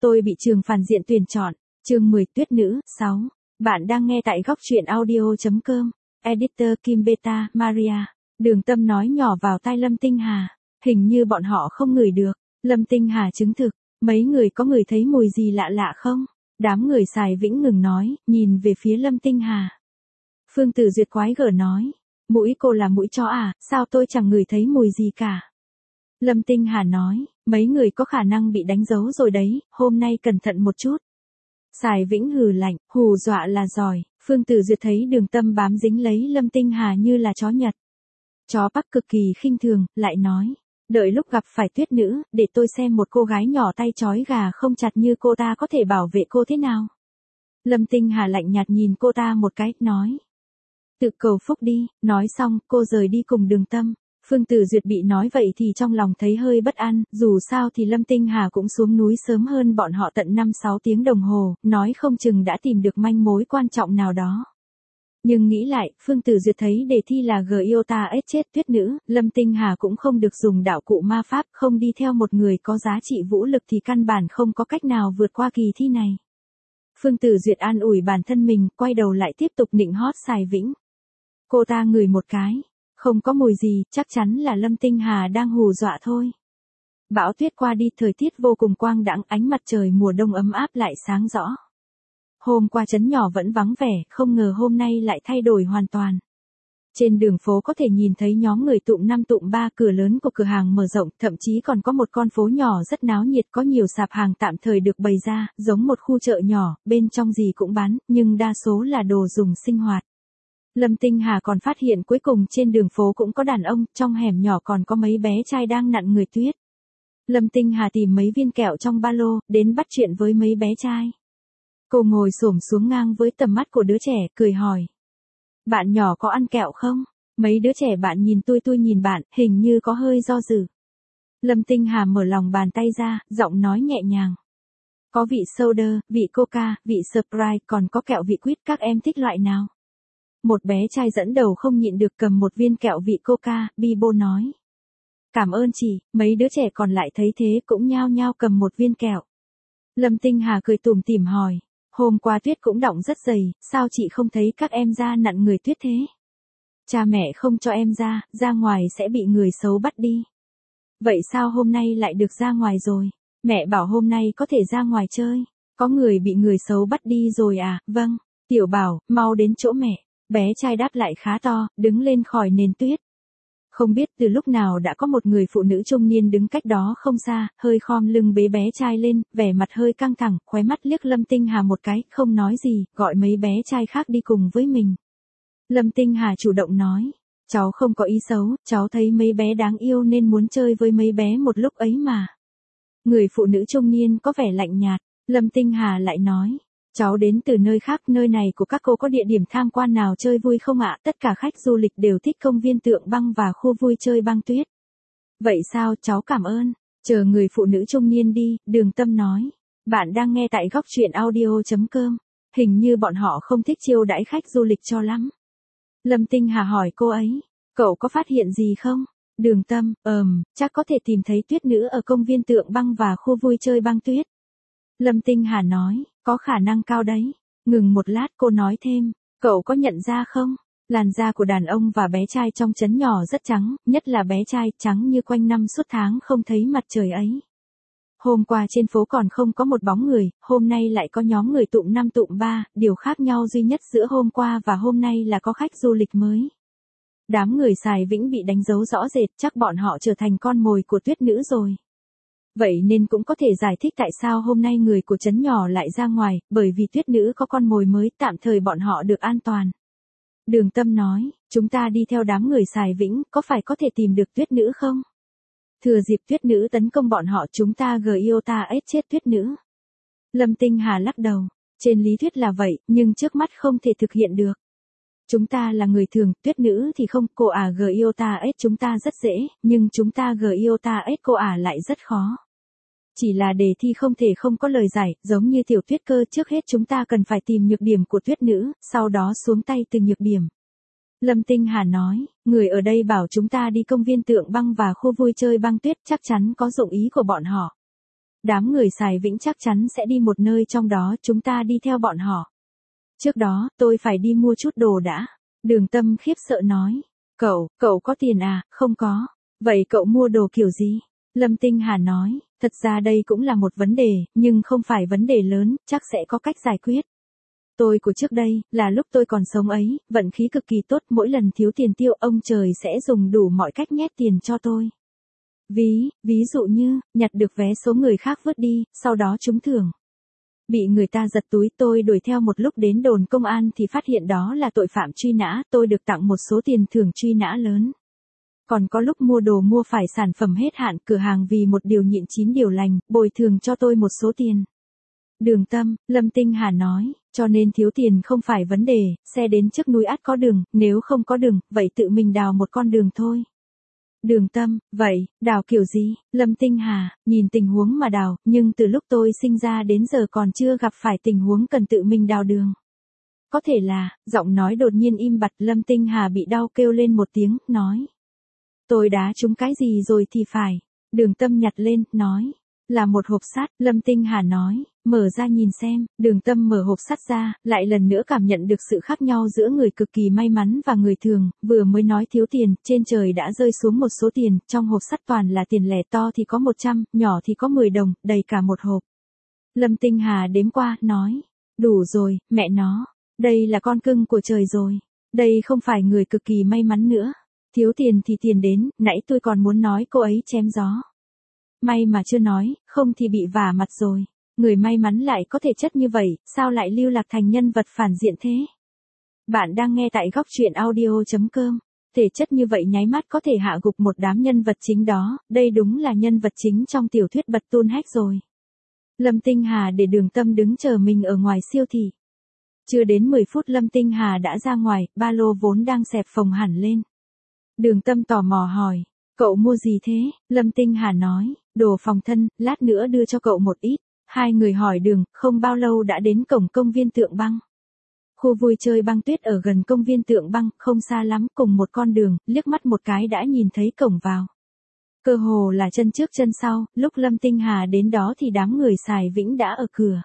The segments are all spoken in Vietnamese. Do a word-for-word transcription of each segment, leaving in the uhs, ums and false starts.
Tôi bị trường phản diện tuyển chọn. Chương mười Tuyết nữ. sáu. Bạn đang nghe tại góc truyện audio.com. Editor Kim Beta, Maria. Đường Tâm nói nhỏ vào tai Lâm Tinh Hà. Hình như bọn họ không ngửi được. Lâm Tinh Hà chứng thực. Mấy người có ngửi thấy mùi gì lạ lạ không? Đám người xài vĩnh ngừng nói, nhìn về phía Lâm Tinh Hà. Phương Tử Duyệt quái gở nói. Mũi cô là mũi chó à, sao tôi chẳng ngửi thấy mùi gì cả? Lâm Tinh Hà nói, mấy người có khả năng bị đánh dấu rồi đấy, hôm nay cẩn thận một chút. Sài Vĩnh hừ lạnh, hù dọa là giỏi. Phương Tử Duyệt thấy Đường Tâm bám dính lấy Lâm Tinh Hà như là chó Nhật. Chó Bắc cực kỳ khinh thường, lại nói, đợi lúc gặp phải Tuyết nữ, để tôi xem một cô gái nhỏ tay trói gà không chặt như cô ta có thể bảo vệ cô thế nào. Lâm Tinh Hà lạnh nhạt nhìn cô ta một cái, nói. Tự cầu phúc đi, nói xong, cô rời đi cùng Đường Tâm. Phương Tử Duyệt bị nói vậy thì trong lòng thấy hơi bất an, dù sao thì Lâm Tinh Hà cũng xuống núi sớm hơn bọn họ tận năm sáu tiếng đồng hồ, nói không chừng đã tìm được manh mối quan trọng nào đó. Nhưng nghĩ lại, Phương Tử Duyệt thấy đề thi là Giota ết chết Tuyết nữ, Lâm Tinh Hà cũng không được dùng đạo cụ ma pháp, không đi theo một người có giá trị vũ lực thì căn bản không có cách nào vượt qua kỳ thi này. Phương Tử Duyệt an ủi bản thân mình, quay đầu lại tiếp tục nịnh hót Sài Vĩnh. Cô ta ngửi một cái. Không có mùi gì, chắc chắn là Lâm Tinh Hà đang hù dọa thôi. Bão tuyết qua đi, thời tiết vô cùng quang đãng, ánh mặt trời mùa đông ấm áp lại sáng rõ. Hôm qua trấn nhỏ vẫn vắng vẻ, không ngờ hôm nay lại thay đổi hoàn toàn. Trên đường phố có thể nhìn thấy nhóm người tụm năm tụm ba, cửa lớn của cửa hàng mở rộng, thậm chí còn có một con phố nhỏ rất náo nhiệt, có nhiều sạp hàng tạm thời được bày ra, giống một khu chợ nhỏ, bên trong gì cũng bán, nhưng đa số là đồ dùng sinh hoạt. Lâm Tinh Hà còn phát hiện cuối cùng trên đường phố cũng có đàn ông, trong hẻm nhỏ còn có mấy bé trai đang nặn người tuyết. Lâm Tinh Hà tìm mấy viên kẹo trong ba lô, đến bắt chuyện với mấy bé trai. Cô ngồi xổm xuống ngang với tầm mắt của đứa trẻ, cười hỏi. Bạn nhỏ có ăn kẹo không? Mấy đứa trẻ bạn nhìn tôi tôi nhìn bạn, hình như có hơi do dự. Lâm Tinh Hà mở lòng bàn tay ra, giọng nói nhẹ nhàng. Có vị soda, vị coca, vị Sprite, còn có kẹo vị quýt, các em thích loại nào? Một bé trai dẫn đầu không nhịn được cầm một viên kẹo vị coca, Bibo nói. Cảm ơn chị, mấy đứa trẻ còn lại thấy thế cũng nhao nhao cầm một viên kẹo. Lâm Tinh Hà cười tủm tỉm hỏi, hôm qua tuyết cũng đọng rất dày, sao chị không thấy các em ra nặn người tuyết thế? Cha mẹ không cho em ra, ra ngoài sẽ bị người xấu bắt đi. Vậy sao hôm nay lại được ra ngoài rồi? Mẹ bảo hôm nay có thể ra ngoài chơi. Có người bị người xấu bắt đi rồi à? Vâng, Tiểu Bảo, mau đến chỗ mẹ. Bé trai đáp lại khá to, đứng lên khỏi nền tuyết. Không biết từ lúc nào đã có một người phụ nữ trung niên đứng cách đó không xa, hơi khom lưng bế bé trai lên, vẻ mặt hơi căng thẳng, khóe mắt liếc Lâm Tinh Hà một cái, không nói gì, gọi mấy bé trai khác đi cùng với mình. Lâm Tinh Hà chủ động nói, cháu không có ý xấu, cháu thấy mấy bé đáng yêu nên muốn chơi với mấy bé một lúc ấy mà. Người phụ nữ trung niên có vẻ lạnh nhạt, Lâm Tinh Hà lại nói. Cháu đến từ nơi khác, nơi này của các cô có địa điểm tham quan nào chơi vui không ạ? Tất cả khách du lịch đều thích công viên tượng băng và khu vui chơi băng tuyết. Vậy sao, cháu cảm ơn. Chờ người phụ nữ trung niên đi, Đường Tâm nói. Bạn đang nghe tại góc truyện audio.com. Hình như bọn họ không thích chiêu đãi khách du lịch cho lắm. Lâm Tinh Hà hỏi cô ấy. Cậu có phát hiện gì không? Đường Tâm, ờm, chắc có thể tìm thấy tuyết nữ ở công viên tượng băng và khu vui chơi băng tuyết. Lâm Tinh Hà nói, có khả năng cao đấy. Ngừng một lát cô nói thêm, cậu có nhận ra không? Làn da của đàn ông và bé trai trong trấn nhỏ rất trắng, nhất là bé trai trắng như quanh năm suốt tháng không thấy mặt trời ấy. Hôm qua trên phố còn không có một bóng người, hôm nay lại có nhóm người tụm năm tụm ba, điều khác nhau duy nhất giữa hôm qua và hôm nay là có khách du lịch mới. Đám người Sài Vĩnh bị đánh dấu rõ rệt, chắc bọn họ trở thành con mồi của tuyết nữ rồi. Vậy nên cũng có thể giải thích tại sao hôm nay người của trấn nhỏ lại ra ngoài, bởi vì tuyết nữ có con mồi mới, tạm thời bọn họ được an toàn. Đường Tâm nói, chúng ta đi theo đám người Sài Vĩnh, có phải có thể tìm được tuyết nữ không? Thừa dịp tuyết nữ tấn công bọn họ chúng ta Giota ết chết tuyết nữ. Lâm Tinh Hà lắc đầu, trên lý thuyết là vậy, nhưng trước mắt không thể thực hiện được. Chúng ta là người thường, tuyết nữ thì không, cô ả Giota ết chúng ta rất dễ, nhưng chúng ta Giota ết cô ả lại rất khó. Chỉ là đề thi không thể không có lời giải, giống như tiểu tuyết cơ, trước hết chúng ta cần phải tìm nhược điểm của tuyết nữ, sau đó xuống tay từ nhược điểm. Lâm Tinh Hà nói, người ở đây bảo chúng ta đi công viên tượng băng và khu vui chơi băng tuyết, chắc chắn có dụng ý của bọn họ. Đám người Sài Vĩnh chắc chắn sẽ đi một nơi trong đó, chúng ta đi theo bọn họ. Trước đó, tôi phải đi mua chút đồ đã. Đường Tâm khiếp sợ nói. Cậu, cậu có tiền à? Không có. Vậy cậu mua đồ kiểu gì? Lâm Tinh Hà nói, thật ra đây cũng là một vấn đề, nhưng không phải vấn đề lớn, chắc sẽ có cách giải quyết. Tôi của trước đây, là lúc tôi còn sống ấy, vận khí cực kỳ tốt, mỗi lần thiếu tiền tiêu, ông trời sẽ dùng đủ mọi cách nhét tiền cho tôi. Ví, ví dụ như, nhặt được vé số người khác vứt đi, sau đó trúng thưởng. Bị người ta giật túi, tôi đuổi theo một lúc đến đồn công an thì phát hiện đó là tội phạm truy nã, tôi được tặng một số tiền thưởng truy nã lớn. Còn có lúc mua đồ mua phải sản phẩm hết hạn, cửa hàng vì một điều nhịn chín điều lành, bồi thường cho tôi một số tiền. Đường Tâm, Lâm Tinh Hà nói, cho nên thiếu tiền không phải vấn đề, xe đến trước núi ắt có đường, nếu không có đường, vậy tự mình đào một con đường thôi. Đường Tâm, vậy, đào kiểu gì? Lâm Tinh Hà, nhìn tình huống mà đào, nhưng từ lúc tôi sinh ra đến giờ còn chưa gặp phải tình huống cần tự mình đào đường. Có thể là, giọng nói đột nhiên im bặt, Lâm Tinh Hà bị đau kêu lên một tiếng, nói. Tôi đá trúng cái gì rồi thì phải. Đường Tâm nhặt lên, nói. Là một hộp sắt, Lâm Tinh Hà nói, mở ra nhìn xem. Đường Tâm mở hộp sắt ra, lại lần nữa cảm nhận được sự khác nhau giữa người cực kỳ may mắn và người thường, vừa mới nói thiếu tiền, trên trời đã rơi xuống một số tiền, trong hộp sắt toàn là tiền lẻ, to thì có một trăm, nhỏ thì có mười đồng, đầy cả một hộp. Lâm Tinh Hà đếm qua, nói, đủ rồi, mẹ nó, đây là con cưng của trời rồi, đây không phải người cực kỳ may mắn nữa. Thiếu tiền thì tiền đến, nãy tôi còn muốn nói cô ấy chém gió. May mà chưa nói, không thì bị vả mặt rồi. Người may mắn lại có thể chất như vậy, sao lại lưu lạc thành nhân vật phản diện thế? Bạn đang nghe tại góc truyện audio chấm com. Thể chất như vậy nháy mắt có thể hạ gục một đám nhân vật chính đó, đây đúng là nhân vật chính trong tiểu thuyết Bật Tôn Hách rồi. Lâm Tinh Hà để Đường Tâm đứng chờ mình ở ngoài siêu thị. Chưa đến mười phút Lâm Tinh Hà đã ra ngoài, ba lô vốn đang xẹp phồng hẳn lên. Đường Tâm tò mò hỏi, cậu mua gì thế? Lâm Tinh Hà nói, đồ phòng thân, lát nữa đưa cho cậu một ít. Hai người hỏi đường, không bao lâu đã đến cổng công viên Tượng Băng. Khu vui chơi băng tuyết ở gần công viên Tượng Băng, không xa lắm, cùng một con đường, liếc mắt một cái đã nhìn thấy cổng vào. Cơ hồ là chân trước chân sau, lúc Lâm Tinh Hà đến đó thì đám người Sài Vĩnh đã ở cửa.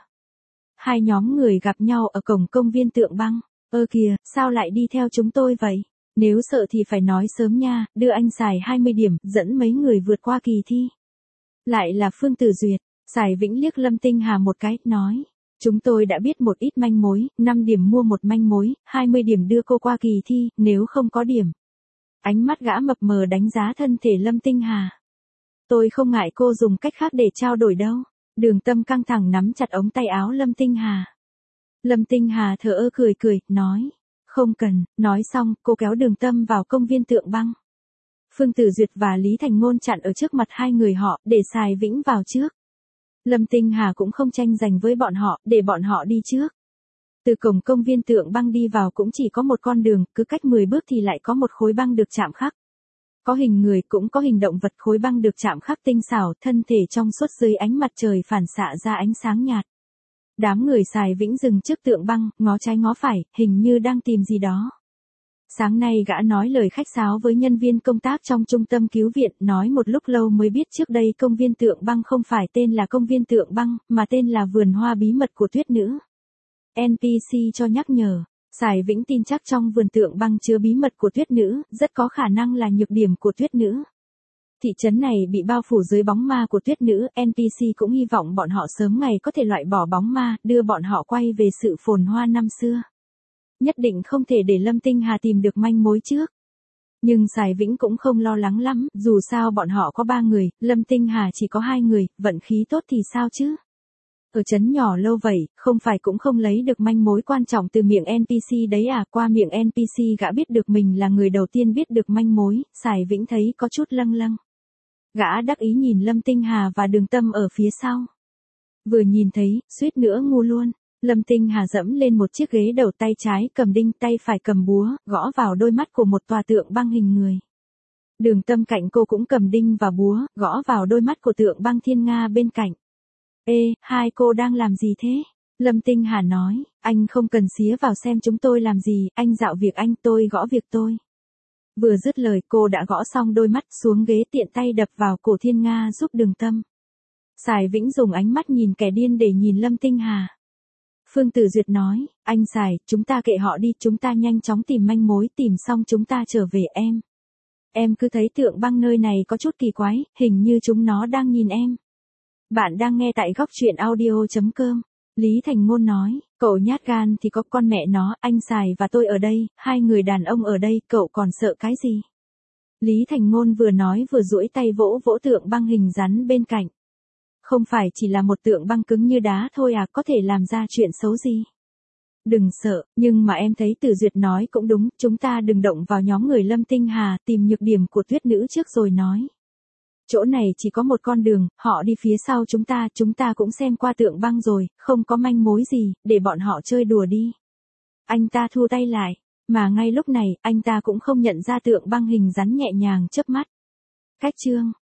Hai nhóm người gặp nhau ở cổng công viên Tượng Băng. Ơ kìa, sao lại đi theo chúng tôi vậy? Nếu sợ thì phải nói sớm nha, đưa anh xài hai mươi điểm, dẫn mấy người vượt qua kỳ thi. Lại là Phương Tử Duyệt, Sài Vĩnh liếc Lâm Tinh Hà một cái, nói. Chúng tôi đã biết một ít manh mối, năm điểm mua một manh mối, hai mươi điểm đưa cô qua kỳ thi, nếu không có điểm. Ánh mắt gã mập mờ đánh giá thân thể Lâm Tinh Hà. Tôi không ngại cô dùng cách khác để trao đổi đâu. Đường Tâm căng thẳng nắm chặt ống tay áo Lâm Tinh Hà. Lâm Tinh Hà thờ ơ cười cười, nói. Không cần, nói xong, cô kéo Đường Tâm vào công viên Tượng Băng. Phương Tử Duyệt và Lý Thành Ngôn chặn ở trước mặt hai người họ, để Sài Vĩnh vào trước. Lâm Tinh Hà cũng không tranh giành với bọn họ, để bọn họ đi trước. Từ cổng công viên Tượng Băng đi vào cũng chỉ có một con đường, cứ cách mười bước thì lại có một khối băng được chạm khắc. Có hình người cũng có hình động vật, khối băng được chạm khắc tinh xảo, thân thể trong suốt dưới ánh mặt trời phản xạ ra ánh sáng nhạt. Đám người Sài Vĩnh dừng trước Tượng Băng, ngó trái ngó phải, hình như đang tìm gì đó. Sáng nay gã nói lời khách sáo với nhân viên công tác trong trung tâm cứu viện, nói một lúc lâu mới biết trước đây công viên Tượng Băng không phải tên là công viên Tượng Băng, mà tên là vườn hoa bí mật của tuyết nữ. en pê xê cho nhắc nhở, Sài Vĩnh tin chắc trong vườn Tượng Băng chứa bí mật của tuyết nữ, rất có khả năng là nhược điểm của tuyết nữ. Thị trấn này bị bao phủ dưới bóng ma của tuyết nữ, en pê xê cũng hy vọng bọn họ sớm ngày có thể loại bỏ bóng ma, đưa bọn họ quay về sự phồn hoa năm xưa. Nhất định không thể để Lâm Tinh Hà tìm được manh mối trước. Nhưng Sài Vĩnh cũng không lo lắng lắm, dù sao bọn họ có ba người, Lâm Tinh Hà chỉ có hai người, vận khí tốt thì sao chứ? Ở trấn nhỏ lâu vậy, không phải cũng không lấy được manh mối quan trọng từ miệng en pê xê đấy à? Qua miệng en pê xê gã biết được mình là người đầu tiên biết được manh mối, Sài Vĩnh thấy có chút lâng lâng. Gã đắc ý nhìn Lâm Tinh Hà và Đường Tâm ở phía sau. Vừa nhìn thấy, suýt nữa ngu luôn. Lâm Tinh Hà dẫm lên một chiếc ghế đầu, tay trái cầm đinh, tay phải cầm búa, gõ vào đôi mắt của một tòa tượng băng hình người. Đường Tâm cạnh cô cũng cầm đinh và búa, gõ vào đôi mắt của tượng băng thiên nga bên cạnh. Ê, hai cô đang làm gì thế? Lâm Tinh Hà nói, anh không cần xía vào xem chúng tôi làm gì, anh dạo việc anh, tôi gõ việc tôi. Vừa dứt lời cô đã gõ xong đôi mắt, xuống ghế tiện tay đập vào cổ thiên nga giúp Đường Tâm. Sài Vĩnh dùng ánh mắt nhìn kẻ điên để nhìn Lâm Tinh Hà. Phương Tử Duyệt nói, anh Sài, chúng ta kệ họ đi, chúng ta nhanh chóng tìm manh mối, tìm xong chúng ta trở về em. Em cứ thấy tượng băng nơi này có chút kỳ quái, hình như chúng nó đang nhìn em. Bạn đang nghe tại góc truyện audio.com. Lý Thành Ngôn nói, cậu nhát gan thì có con mẹ nó, anh Sài và tôi ở đây, hai người đàn ông ở đây, cậu còn sợ cái gì? Lý Thành Ngôn vừa nói vừa duỗi tay vỗ vỗ tượng băng hình rắn bên cạnh. Không phải chỉ là một tượng băng cứng như đá thôi à, có thể làm ra chuyện xấu gì? Đừng sợ, nhưng mà em thấy Tử Duyệt nói cũng đúng, chúng ta đừng động vào nhóm người Lâm Tinh Hà, tìm nhược điểm của tuyết nữ trước rồi nói. Chỗ này chỉ có một con đường, họ đi phía sau chúng ta, chúng ta cũng xem qua tượng băng rồi, không có manh mối gì, để bọn họ chơi đùa đi. Anh ta thu tay lại, mà ngay lúc này, anh ta cũng không nhận ra tượng băng hình rắn nhẹ nhàng chớp mắt. Cách chương